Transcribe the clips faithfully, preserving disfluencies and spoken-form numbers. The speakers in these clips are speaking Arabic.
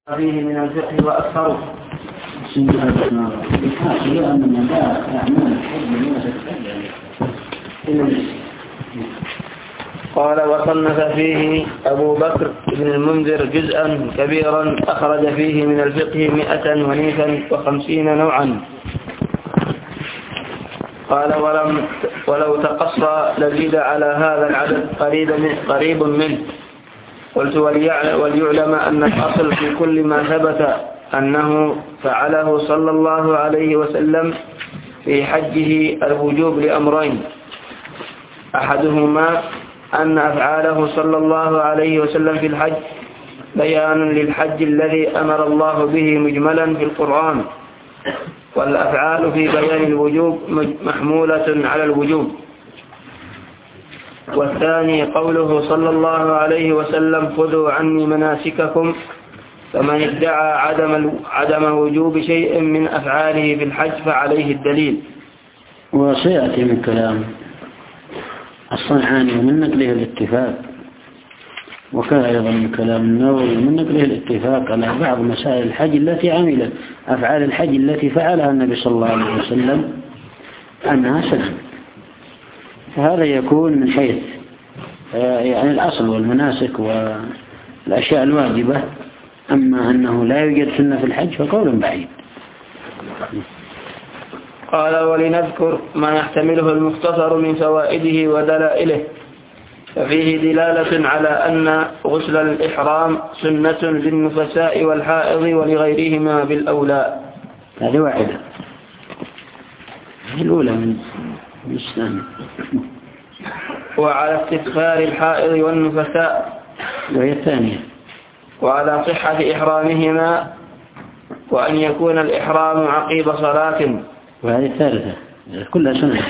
فيه من الفقه وأكثره. قال وصنف فيه أبو بكر بن المنذر جزءا كبيرا أخرج فيه من الفقه مئة ونيفا وخمسين نوعا. قال ولم ولو تقصى لزيد على هذا العدد قريب من قريب منه. قلت وليعلم أن الأصل في كل ما ثبت أنه فعله صلى الله عليه وسلم في حجه الوجوب لأمرين: أحدهما أن أفعاله صلى الله عليه وسلم في الحج بيان للحج الذي أمر الله به مجملا في القرآن، والأفعال في بيان الوجوب محمولة على الوجوب. والثاني قوله صلى الله عليه وسلم خذوا عني مناسككم، فمن ادعى عدم عدم وجوب شيء من أفعاله في الحج فعليه الدليل. وسيأتي من كلام الصنعاني ومن نقله الاتفاق، وكان أيضا من كلام النووي ومن نقله الاتفاق على بعض مسائل الحج التي عملت أفعال الحج التي فعلها النبي صلى الله عليه وسلم أنها سنن. فهذا يكون من حيث يعني الأصل والمناسك والأشياء الواجبة. أما أنه لا يوجد سنة في الحج فقول بعيد. قال ولنذكر ما يحتمله المختصر من فوائده ودلائله. ففيه دلالة على أن غسل الإحرام سنة للنفساء والحائض ولغيرهما بالأولى. هذه واحدة، الأولى من الإسلام. وعلى استغفار الحائض والنفساء، وهي الثانية. وعلى صحة إحرامهما، وأن يكون الإحرام عقيب صلاة، وهذه الثالثة كلها سنة،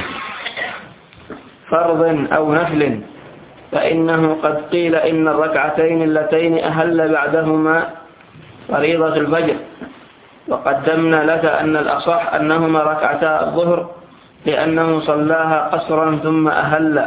فرض أو نفل. فإنه قد قيل إن الركعتين اللتين أهل بعدهما فريضة الفجر، وقدمنا لك أن الأصح أنهما ركعتا الظهر لأنه صلاها قصرا ثم أهل،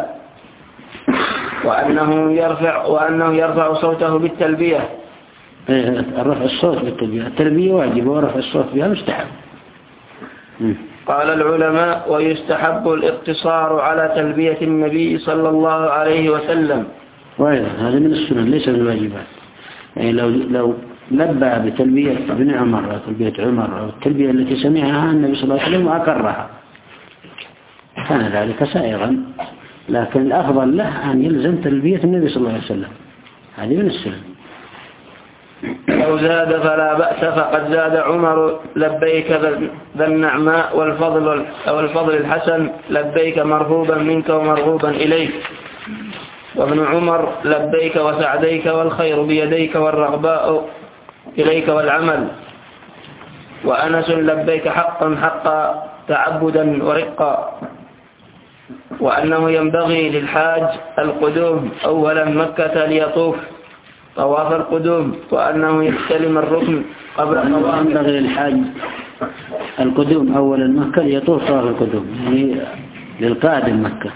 وأنه يرفع وأنه يرفع صوته بالتلبية. رفع الصوت بالتلبية، التلبية واجب ورفع الصوت بها مستحب. قال العلماء ويستحب الاقتصار على تلبية النبي صلى الله عليه وسلم. وأيضا هذا من السنن ليس من الواجبات. يعني لو لو لبى بتلبية ابن عمر أو تلبية عمر أو التلبية التي سمعها النبي صلى الله عليه وسلم وأكرها كان ذلك سائغا، لكن الأفضل له أن يلزم تلبية النبي صلى الله عليه وسلم. هذه من السنن. لو زاد فلا بأس، فقد زاد عمر لبيك ذا النعماء والفضل أو الفضل الحسن لبيك مرغوبا منك ومرغوبا إليك، وابن عمر لبيك وسعديك والخير بيديك والرغباء إليك والعمل، وأنس لبيك حقا حقا تعبدا ورقا. وأنه ينبغي للحاج القدوم أولا مكة ليطوف طواف القدوم، وأنه يستلم الركن قبل طواف. ينبغي للحاج القدوم أولا مكة ليطوف طواف القدوم، يعني للقادم مكة.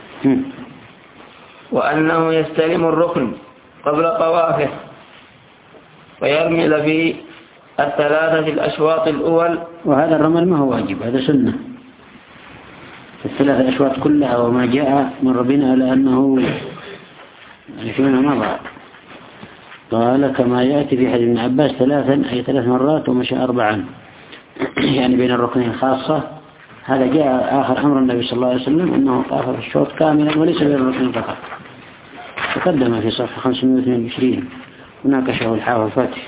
وأنه يستلم الركن قبل طوافه، ويرمل في الثلاثة الأشواط الأول. وهذا الرمل ما هو واجب، هذا سنة في الثلاثة أشواط كلها، وما جاء من ربنا على أنه يشمل مضى. قال كما يأتي في حديث ابن عباس ثلاثا أي ثلاث مرات ومشى أربعا يعني بين الركنين خاصة. هذا جاء آخر أمر النبي صلى الله عليه وسلم أنه طاف في الشوط كاملا وليس بين الركنين فقط. تقدم في صفحة خمسمائة واثنين وعشرين وناقشه الحافظ الفاتح.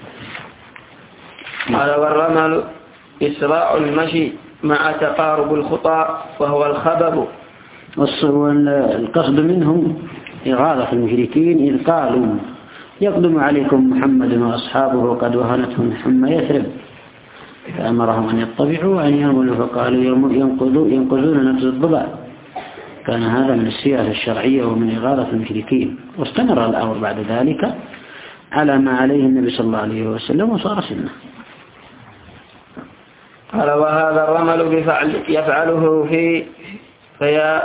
قال والرمل إسراع المشي مع تقارب الخطى وهو الخبب. والقصد منهم إغاظة المشركين إذ قالوا يقدم عليكم محمد وأصحابه قد وهنتهم حمى يثرب، فأمرهم أن يطبعوا وأن ينقلوا، فقالوا ينقذوا ينقذون نفس الضبع. كان هذا من السياسة الشرعية ومن إغاظة المشركين، واستمر الأمر بعد ذلك على ما عليه النبي صلى الله عليه وسلم وصار سنة. قال وهذا الرمل بفعل يفعله في في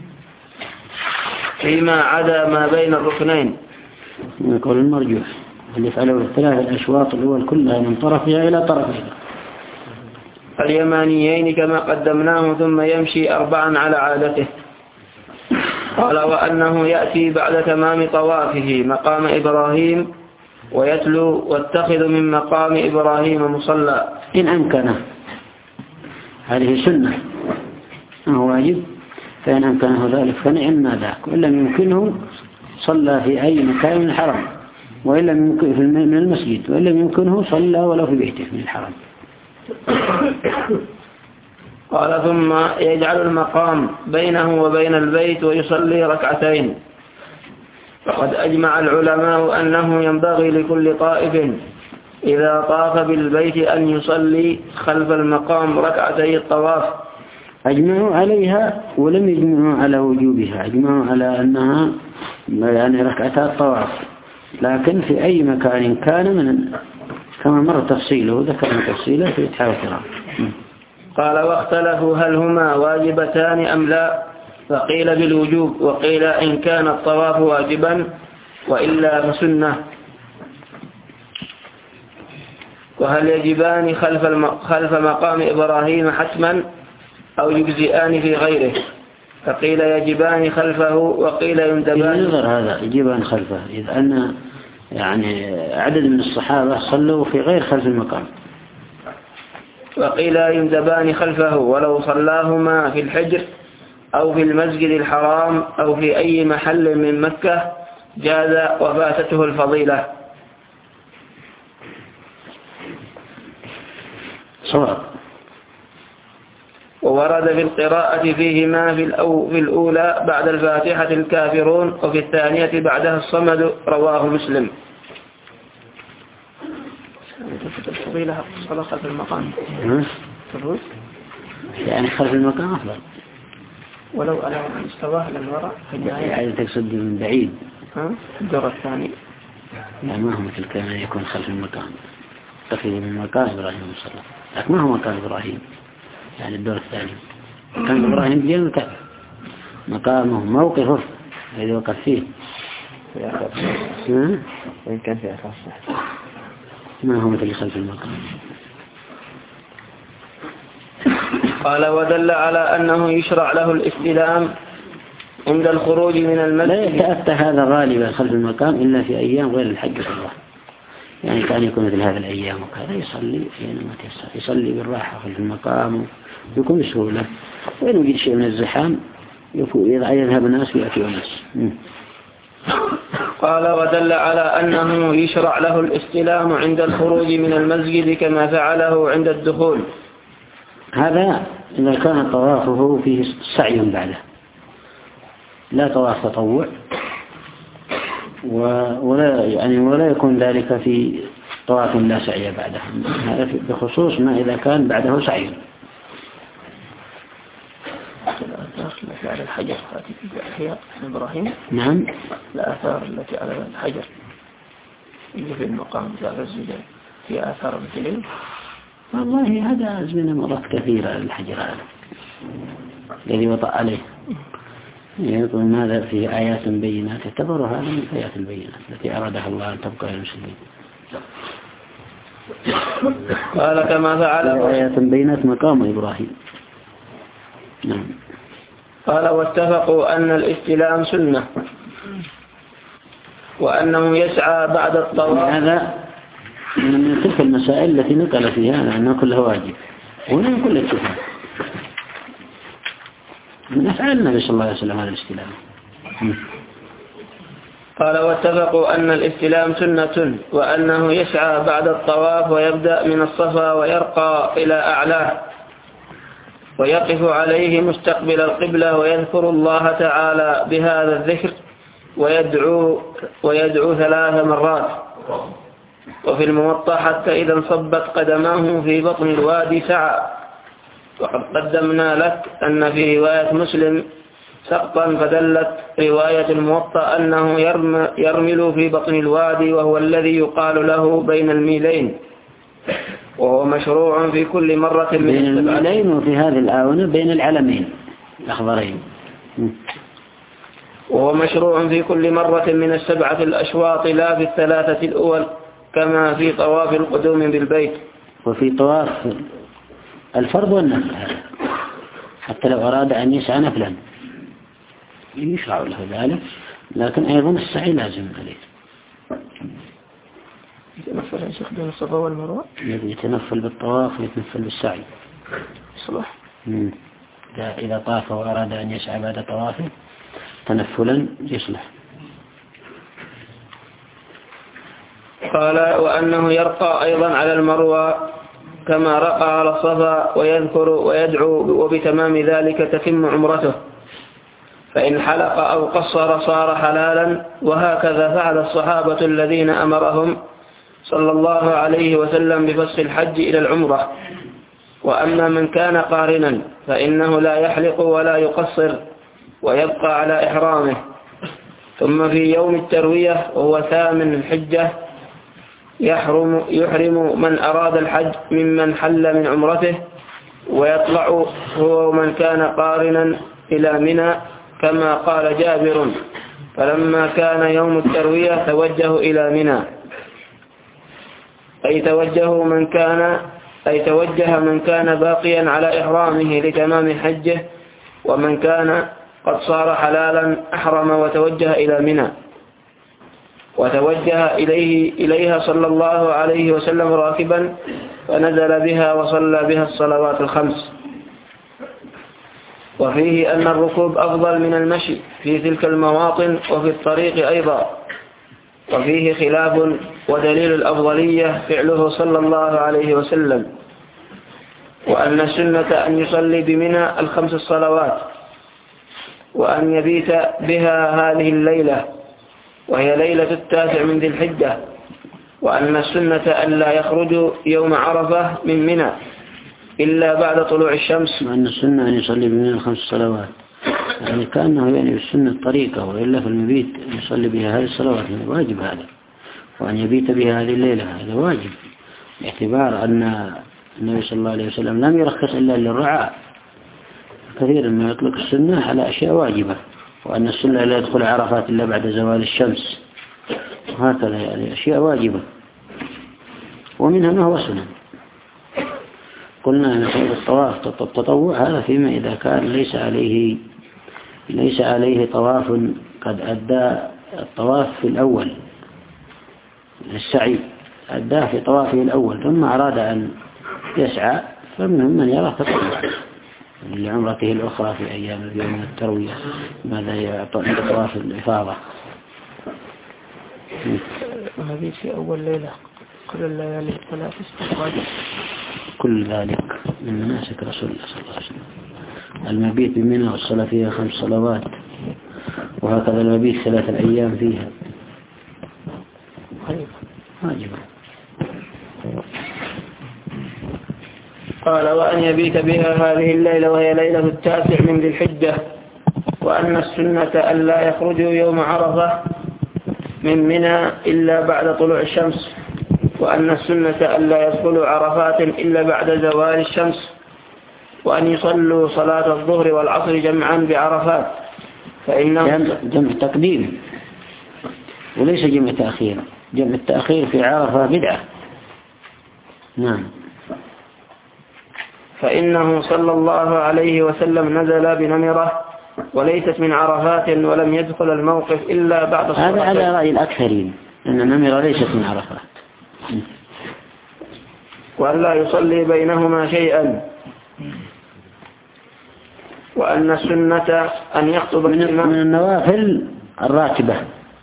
فيما عدا ما بين الركنين. يقول المرجوح اللي يفعله الثلاث الأشواط الأول كلها من طرفها إلى طرفها اليمانيين كما قدمناه ثم يمشي أربعا على عادته. قال وأنه يأتي بعد تمام طوافه مقام إبراهيم ويتلو واتخذ من مقام إبراهيم مصلى إن أمكنه. هذه سنة هو واجب، فإن أمكنه ذلك فنعم ما ذاك، وإن لم يمكنه صلى في أي مكان من الحرم، وإن لم يمكن من المسجد، وإن لم يمكنه صلى ولو في بيته من الحرم. قال ثم يجعل المقام بينه وبين البيت ويصلي ركعتين. فقد أجمع العلماء أنه ينبغي لكل طائف إذا طاف بالبيت أن يصلي خلف المقام ركعتي الطواف. أجمعوا عليها ولم يجمعوا على وجوبها، أجمعوا على أنها يعني ركعتا الطواف، لكن في أي مكان كان من كما مر تفصيله ذكرنا تفصيله في إتحاف الكرام. قال واختلفوا هل هما واجبتان أم لا، فقيل بالوجوب وقيل إن كان الطواف واجبا وإلا فسنة. وهل يجبان خلف, الم... خلف مقام إبراهيم حتما أو يجزئان في غيره، فقيل يجبان خلفه وقيل يندبان. ينظر هذا يجبان خلفه، إذ أن يعني عدد من الصحابة صلوا في غير خلف المقام، وقيل يندبان خلفه ولو صلاهما في الحجر أو في المسجد الحرام أو في أي محل من مكة جاز وفاتته الفضيلة. صواب. وورد في القراءة فيهما في, الأو في الأولى بعد الفاتحة الكافرون وفي الثانية بعدها الصمد، رواه مسلم. الفضيلة الصلاة خلف المقام يعني خلف المقام أفضل ولو على مستواه للوراء يعني تقصد من بعيد ها الدور الثاني. لا ما هو مثل كان يكون خلف المقام، تقريبا من مقام إبراهيم صلى الله، لكن ما هو مقام إبراهيم يعني الدور الثاني. كان إبراهيم جيم كعب مقامه موقفه الذي وقف فيه وإن كان فيها خاصة ما هو مثل خلف المقام. قال ودل على أنه يشرع له الاستلام عند الخروج من المسجد. لا يتأتى هذا غالبا خلف المقام إلا في أيام غير الحج الله، يعني كان يكون مثل هذه الأيام وكذا يصلي حينما تيسر، يصلي بالراحة خلف المقام ويكون بسهولة، وإن وجد شيء من الزحام يذهب الناس ويأتي الناس. قال ودل على أنه يشرع له الاستلام عند الخروج من المسجد كما فعله عند الدخول. هذا إذا كان طوافه فيه سعي بعده، لا طواف تطوع، ولا يعني ولا يكون ذلك في طواف لا سعي بعده، هذا بخصوص ما إذا كان بعده سعي. الآثار التي على الحجر هي إبراهيم. نعم. الآثار التي على الحجر اللي في المقام جاء الزجاج في آثار مثلين. والله هذا أزمنة مرات كثيرة الحجر هذا الذي وطأ عليه، يقول ماذا في آيات بينات، اعتبروا هذا من آيات البينات التي أرادها الله أن تبقى للمسلمين. قال كما فعل آيات بينات مقام إبراهيم. نعم. قال واتفقوا أن الاستلام سنة وأنه يسعى بعد الطواف. هذا من تلك المسائل التي نقل فيها لأنها كلها واجب، هنا من كل اتفاق من أفعال النبي صلى الله عليه وسلم هذا الاستلام. قال واتفقوا أن الاستلام سنة وأنه يسعى بعد الطواف ويبدأ من الصفا ويرقى إلى أعلاه ويقف عليه مستقبل القبلة ويذكر الله تعالى بهذا الذكر ويدعو, ويدعو ثلاث مرات. وفي الموطأ حتى إذا انصبت قدماه في بطن الوادي سعى. وقد قدمنا لك أن في رواية مسلم سقطا، فدلت رواية الموطأ أنه يرمل في بطن الوادي وهو الذي يقال له بين الميلين، وهو مشروع في كل مرة من بين الميلين، وفي هذه الآونة بين العلمين الأخضرين، وهو مشروع في كل مرة من السبعة الأشواط لا في الثلاثة الأول. كما في طواف القدوم بالبيت. وفي طواف الفرض والنفل حتى لو أراد أن يسعى نفلا يشرع له ذلك، لكن أيضا السعي لازم عليه. يتنفل عن شيخ بين الصفا والمروة، يتنفل بالطواف ويتنفل بالسعي صلاح. إذا طاف وأراد أن يسعى بعد طوافه تنفلا يصلح. قال وأنه يرقى أيضا على المروة كما رقى على الصفا ويذكر ويدعو، وبتمام ذلك تتم عمرته، فإن حلق أو قصر صار حلالا. وهكذا فعل الصحابة الذين أمرهم صلى الله عليه وسلم بفسخ الحج إلى العمرة. وأما من كان قارنا فإنه لا يحلق ولا يقصر ويبقى على إحرامه. ثم في يوم التروية وهو ثامن الحجة يحرم, يحرم من أراد الحج ممن حل من عمرته، ويطلع هو ومن كان قارنا إلى منى، كما قال جابر فلما كان يوم التروية توجه إلى منى، أي توجه من كان أي توجه من كان باقيا على إحرامه لتمام حجه، ومن كان قد صار حلالا أحرم وتوجه إلى منى. وتوجه إليه إليها صلى الله عليه وسلم راكبا، فنزل بها وصلى بها الصلوات الخمس. وفيه أن الركوب أفضل من المشي في تلك المواطن وفي الطريق أيضا. وفيه خلاف، ودليل الأفضلية فعله صلى الله عليه وسلم. وأن السنة أن يصلي بمنى الخمس الصلوات، وأن يبيت بها هذه الليلة وهي ليلة التاسع من ذي الحجة. وأن السنة أن لا يخرجوا يوم عرفة من منى إلا بعد طلوع الشمس. وأن السنة أن يصلي بمنى الخمس صلوات، يعني كأنه يعني بالسنة الطريقة، وإلا في المبيت يصلي بها هذه الصلوات واجب هذا. وأن يبيت بها هذه الليلة هذا واجب، باعتبار أن النبي صلى الله عليه وسلم لم يرخص إلا للرعاء، كثير ما يطلق السنة على أشياء واجبة. وأن السنة لا يدخل عرفات إلا بعد زوال الشمس، وهكذا يعني أشياء واجبة، ومنها ما هو سنة. قلنا أن الطواف التطوع هذا فيما إذا كان ليس عليه ليس عليه طواف قد أدى الطواف في الأول، السعي أداه في طوافه الأول ثم أراد أن يسعى، فمنهم من يرى تطوع لعمرته الأخرى في أيام يوم التروية، ماذا يعطى عند طواف الإفاضة. هذه في أول ليلة كل الليالي الثلاث استقبال. كل ذلك من مناسك رسول الله صلى الله عليه وسلم. المبيت بمنى والصلاة فيها خمس صلوات، وهكذا المبيت ثلاثة الأيام فيها واجبة. قال وأن يبيت بها هذه الليلة وهي ليلة التاسع من ذي الحجة. وأن السنة أن لا يخرجوا يوم عرفة من منى إلا بعد طلوع الشمس. وأن السنة أن لا يدخلوا عرفات إلا بعد زوال الشمس. وأن يصلوا صلاة الظهر والعصر جمعا بعرفات، فإنه جمع, جمع تقديم وليس جمع تأخير. جمع التأخير في عرفة بدعة. نعم. فإنه صلى الله عليه وسلم نزل بنمرة وليست من عرفات، ولم يدخل الموقف إلا بعد الصلاة. هذا على رأي الأكثرين أن النمرة ليست من عرفات. وأن لا يصلي بينهما شيئا. وأن السنة أن يخطب من النوافل الراتبة.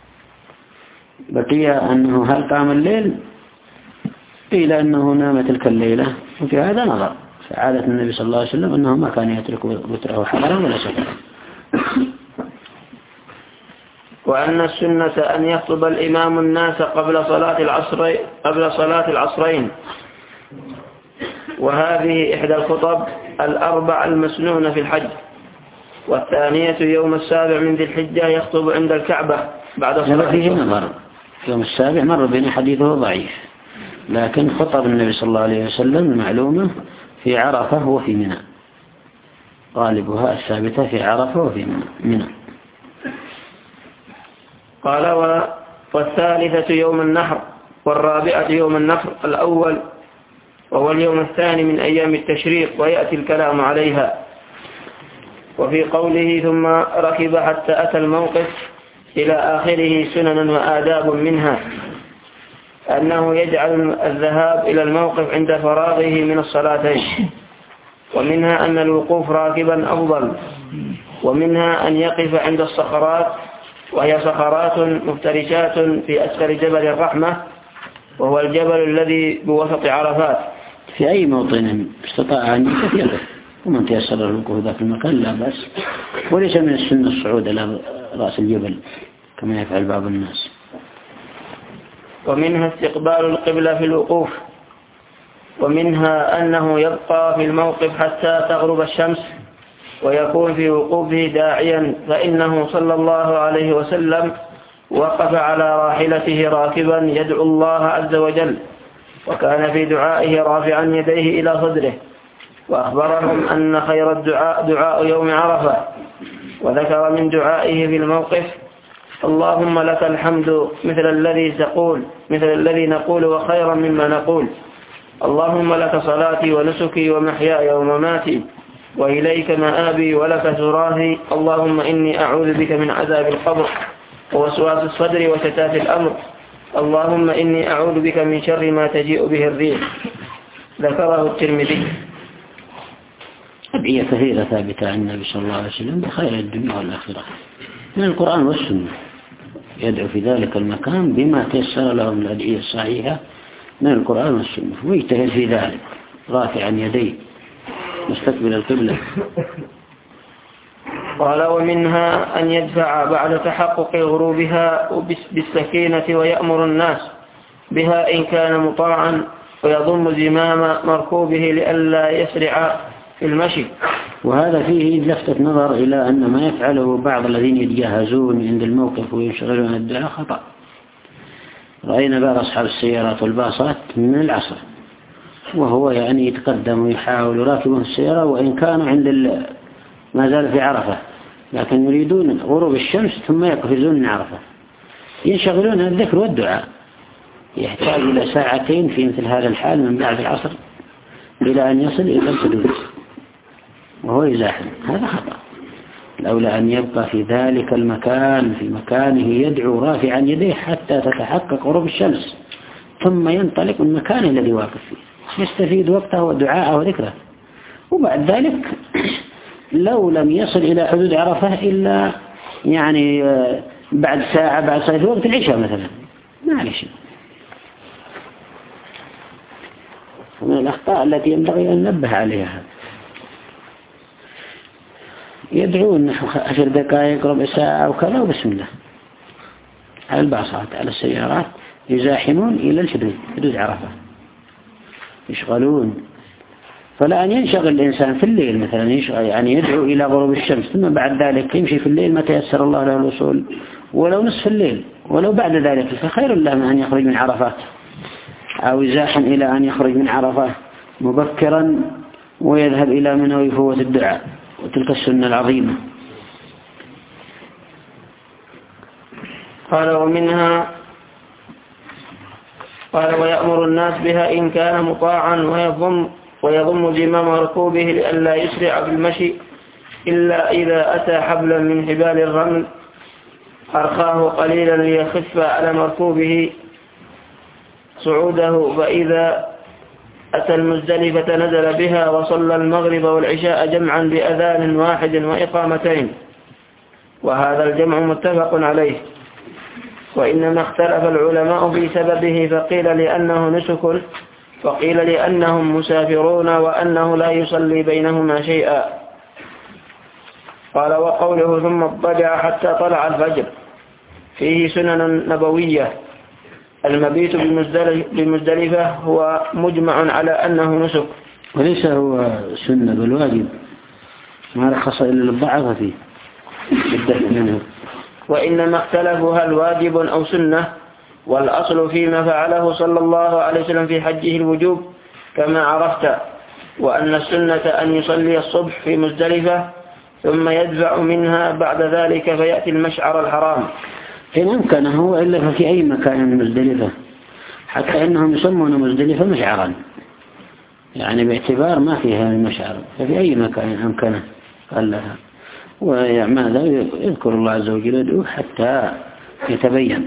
بقي أنه هل قام الليل قيل أنه نام تلك الليلة، وفي هذا نظر. فعادة النبي صلى الله عليه وسلم أنه ما كان يترك وتره حضرا ولا سفرا. وأن السنة أن يخطب الإمام الناس قبل صلاة العصر قبل صلاة العصرين، وهذه إحدى الخطب الأربع المسنونة في الحج. والثانية يوم السابع من ذي الحجة يخطب عند الكعبة بعد صلاة الظهر. يوم السابع مر بين حديثه ضعيف، لكن خطب النبي صلى الله عليه وسلم معلومة في عرفة وفي منى، غالبها الثابتة في عرفة وفي منى. قال والثالثة يوم النحر والرابعة يوم النفر الأول وهو اليوم الثاني من أيام التشريق ويأتي الكلام عليها. وفي قوله ثم ركب حتى أتى الموقف إلى آخره سنن وآداب منها أنه يجعل الذهاب إلى الموقف عند فراغه من الصلاتين، ومنها أن الوقوف راكبا أفضل، ومنها أن يقف عند الصخرات وهي صخرات مفترشات في أسفل جبل الرحمة وهو الجبل الذي بوسط عرفات. في أي موطن استطاع أن يقف ومن تيسر الوقوف ذاك المكان لا بأس، وليس من السنة الصعود إلى رأس الجبل كما يفعل بعض الناس. ومنها استقبال القبلة في الوقوف، ومنها أنه يبقى في الموقف حتى تغرب الشمس ويكون في وقوفه داعيا، فإنه صلى الله عليه وسلم وقف على راحلته راكبا يدعو الله عز وجل، وكان في دعائه رافعا يديه إلى صدره، وأخبرهم أن خير الدعاء دعاء يوم عرفة، وذكر من دعائه في الموقف اللهم لك الحمد مثل الذي تقول مثل الذي نقول وخيرا مما نقول، اللهم لك صلاتي ونسكي ومحياي ومماتي وإليك مآبي ولك تراثي، اللهم إني أعوذ بك من عذاب القبر ووسواس الصدر وشتات الأمر، اللهم إني أعوذ بك من شر ما تجيء به الريح. ذكره الترمذي. أدعية كثيرة ثابتة عن النبي صلى الله عليه وسلم بخير الدنيا والآخرة من القرآن والسنة، يدعو في ذلك المكان بما تيسر له من الأدعية الصحيحة من القرآن والسنة، ويجتهد في ذلك رافعا يديه مستقبل القبلة. قال ومنها أن يدفع بعد تحقق غروبها بالسكينة ويأمر الناس بها إن كان مطاعا، ويضم زمام مركوبه لئلا يسرع في المشي. وهذا فيه لفتة نظر إلى أن ما يفعله بعض الذين يتجهزون عند الموقف وينشغلون عن الدعاء خطأ. رأينا بعض أصحاب السيارات والباصات من العصر وهو يعني يتقدم ويحاول يراكبون السيارة وإن كانوا عند ما زال في عرفة، لكن يريدون غروب الشمس ثم يقفزون من عرفة، ينشغلون عن الذكر والدعاء. يحتاج إلى ساعتين في مثل هذا الحال من بعد العصر إلى أن يصل إلى الحدود وهو يزاحم. هذا خطأ. الأولى أن يبقى في ذلك المكان في مكانه يدعو رافعا يديه حتى تتحقق غروب الشمس، ثم ينطلق من المكان الذي واقف فيه يستفيد وقته ودعاءه وذكره. وبعد ذلك لو لم يصل إلى حدود عرفة إلا يعني بعد ساعة بعد صلاة وقت العشاء مثلا معلش. من الأخطاء التي ينبغي أن ننبه عليها. يدعون نحو عشر دقائق ربع ساعة وكذا وبسم الله على الباصات على السيارات يزاحمون إلى الحدود حدود عرفة يشغلون. فلا أن ينشغل الإنسان في الليل مثلا يشغل يعني يدعو إلى غروب الشمس ثم بعد ذلك يمشي في الليل ما تيسر الله له الوصول ولو نصف الليل ولو بعد ذلك، فخير له من أن يخرج من عرفة أو يزاحم إلى أن يخرج من عرفة مبكرا ويذهب إلى منى ويفوت الدعاء وتلك السنة العظيمة. قال ومنها قال ويأمر الناس بها إن كان مطاعا ويضم ويضم زمام ركوبه لئلا يسرع بالمشي إلا إذا أتى حبلا من حبال الرمل أرخاه قليلا ليخف على مركوبه صعوده، فإذا أتى المزدلفة نزل بها وصلى المغرب والعشاء جمعا بأذان واحد وإقامتين، وهذا الجمع متفق عليه. وإنما اختلف العلماء في سببه، فقيل لأنه نسك وقيل لأنهم مسافرون وأنه لا يصلي بينهما شيئا. قال وقوله ثم اضطجع حتى طلع الفجر فيه سنن نبوية. المبيت بالمزدلفة هو مجمع على أنه نسك، وليس هو سنة بل واجب ما رخص إلا للضعف فيه منه. وإنما اختلفوا هل واجب أو سنة، والأصل فيما فعله صلى الله عليه وسلم في حجه الوجوب كما عرفت، وأن السنة أن يصلي الصبح في مزدلفة ثم يدفع منها بعد ذلك فيأتي المشعر الحرام. إن أمكنه إلا ففي أي مكان من مزدلفة حتى إنهم يسمون مزدلفة مشعرا، يعني باعتبار ما فيها المشعر، ففي أي مكان أمكنه قال لها. وماذا يذكر الله عز وجل يدعو حتى يتبين.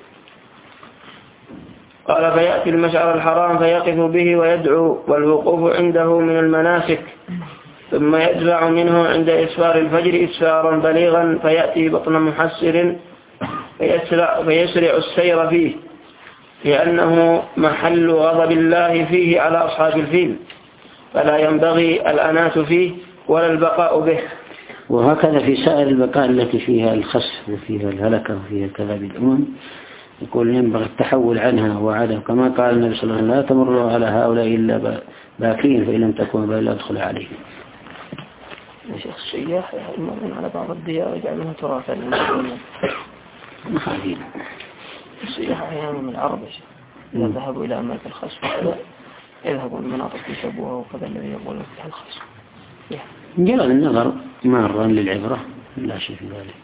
قال فيأتي المشعر الحرام فيقف به ويدعو، والوقوف عنده من المناسك، ثم يدفع منه عند إسفار الفجر إسفارا بليغا، فيأتي بطن محسر فيسرع, فيسرع السير فيه، لأنه محل غضب الله فيه على أصحاب الفيل، فلا ينبغي الأنات فيه ولا البقاء به. وهكذا في سائر البقاء التي فيها الخسف وفيها الهلكة وفيها كذا بالأمم، يقول ينبغي التحول عنها وعدم، كما قال النبي صلى الله عليه وسلم لا تمروا على هؤلاء إلا باكين فإن لم تكونوا بل أدخل عليهم. يا شيخ السياح يمرون على بعض الديار ويجعلونها تراثا مخالفين. السياح أحيانا من العرب إذا ذهبوا إلى أماكن الخسف وكذا يذهبوا من مناطق يشبهها وكذا الذي يقول فيها الخسف. مجرد النظر مارا للعبرة لا شيء في ذلك.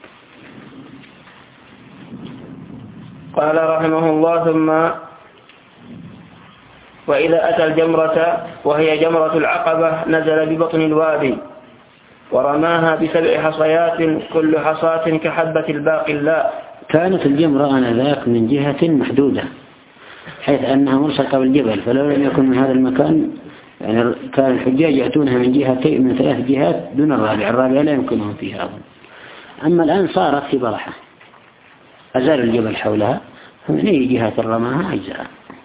قال رحمه الله ثم وإذا أتى الجمرة وهي جمرة العقبة نزل ببطن الوادي ورماها بسبع حصيات كل حصاة كحبة الباقلاء. كانت الجمرة آنذاك من جهة محدودة حيث أنها ملصقة بالجبل، فلو لم يكن من هذا المكان يعني كان الحجاج يأتونها من جهتين من ثلاث جهات دون الرابع، الرابع لا يمكنهم فيها أظن. أما الآن صارت في برحة، أزال الجبل حولها، فمن أي جهة رماها أجزاء.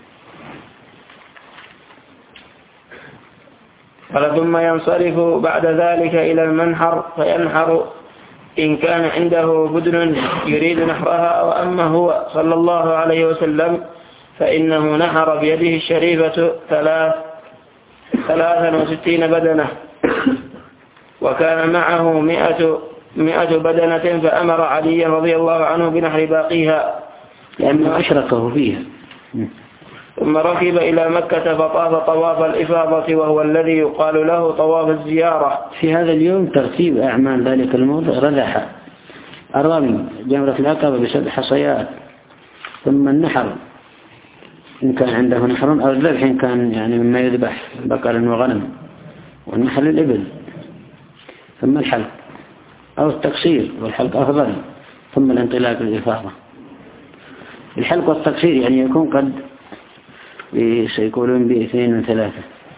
قال ثم ينصرف بعد ذلك إلى المنحر فينحر إن كان عنده بدن يريد نحرها، وأما هو صلى الله عليه وسلم فإنه نحر بيده الشريفة ثلاث ثلاثا وستين بدنة، وكان معه مئة, مئة بدنة، فأمر علي رضي الله عنه بنحر باقيها لأنه أشركه فيها. ثم ركب إلى مكة فطاف طواف الإفاضة وهو الذي يقال له طواف الزيارة. في هذا اليوم ترتيب أعمال ذلك الموضع رذح الرمي جمرة العقبة بسبع حصيات، ثم النحر إن كان عنده نحر، أو الذبح إن كان يعني مما يذبح بقر وغنم، والنحر الإبل، ثم الحلق أو التقصير، والحلق أفضل، ثم الانطلاق للإفاضة. الحلق والتقصير يعني يكون قد سيقولون باثنين من ثلاثة،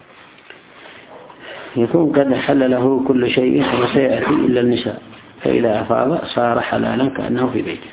يكون قد حل له كل شيء وسيأتي إلا النساء، فإذا أفاض صار حلالا كأنه في بيته.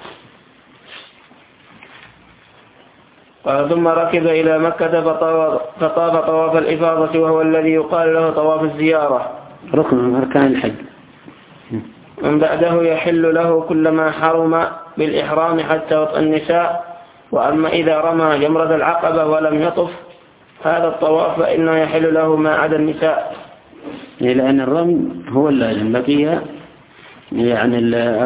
قال ثم ركب إلى مكة فطاف طواف الإفاضة وهو الذي يقال له طواف الزيارة، ركن من أركان الحج. من بعده يحل له كل ما حرم بالإحرام حتى وطئ النساء. وأما إذا رمى جمرة العقبة ولم يطف هذا الطواف فإنه يحل له ما عدا النساء، لأن الرمي هو اللازم، بقي يعني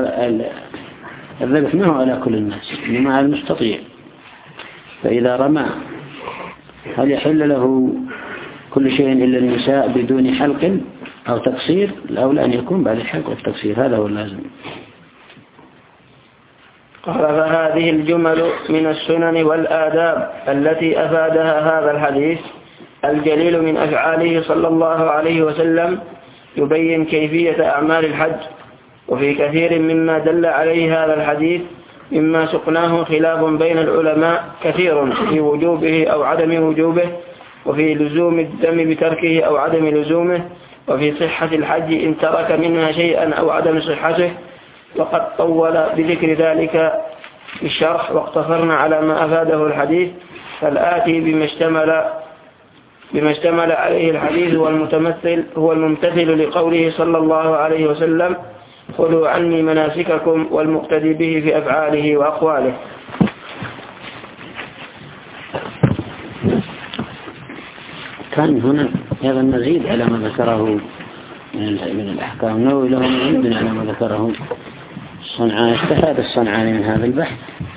الذبح ما هو على كل الناس إنما على المستطيع. فإذا رمى هل يحل له كل شيء إلا النساء بدون حلق أو تقصير؟ الأولى أن يكون بعد الحلق والتقصير، هذا هو اللازم. قال فهذه الجمل من السنن والآداب التي أفادها هذا الحديث الجليل من أفعاله صلى الله عليه وسلم يبين كيفية أعمال الحج. وفي كثير مما دل عليه هذا الحديث مما سقناه خلاف بين العلماء كثير في وجوبه أو عدم وجوبه، وفي لزوم الدم بتركه أو عدم لزومه، وفي صحة الحج إن ترك منها شيئا أو عدم صحته. وقد طول بذكر ذلك في الشرح واقتصرنا على ما أفاده الحديث، فالآتي بما اشتمل بما اشتمل عليه الحديث هو المتمثل هو الممتثل لقوله صلى الله عليه وسلم خذوا عني مناسككم، والمقتدي به في أفعاله وأقواله. كان هنا هذا المزيد على ما ذكره من الأحكام النووي، له مزيد على ما ذكره الصنعاني، استفاد الصنعاني من هذا البحث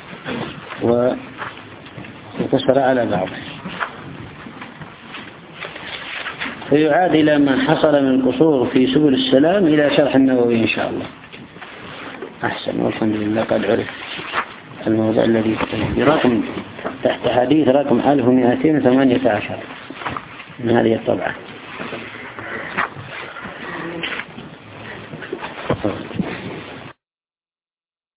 ويقتصر على بعضه. فيعاد إلى ما حصل من القصور في سبل السلام إلى شرح النووي إن شاء الله. أحسن، والحمد لله قد عرف الموضوع الذي برقم تحت حديث رقم ألف ومئتين وثمانية عشر من هذه الطبعة.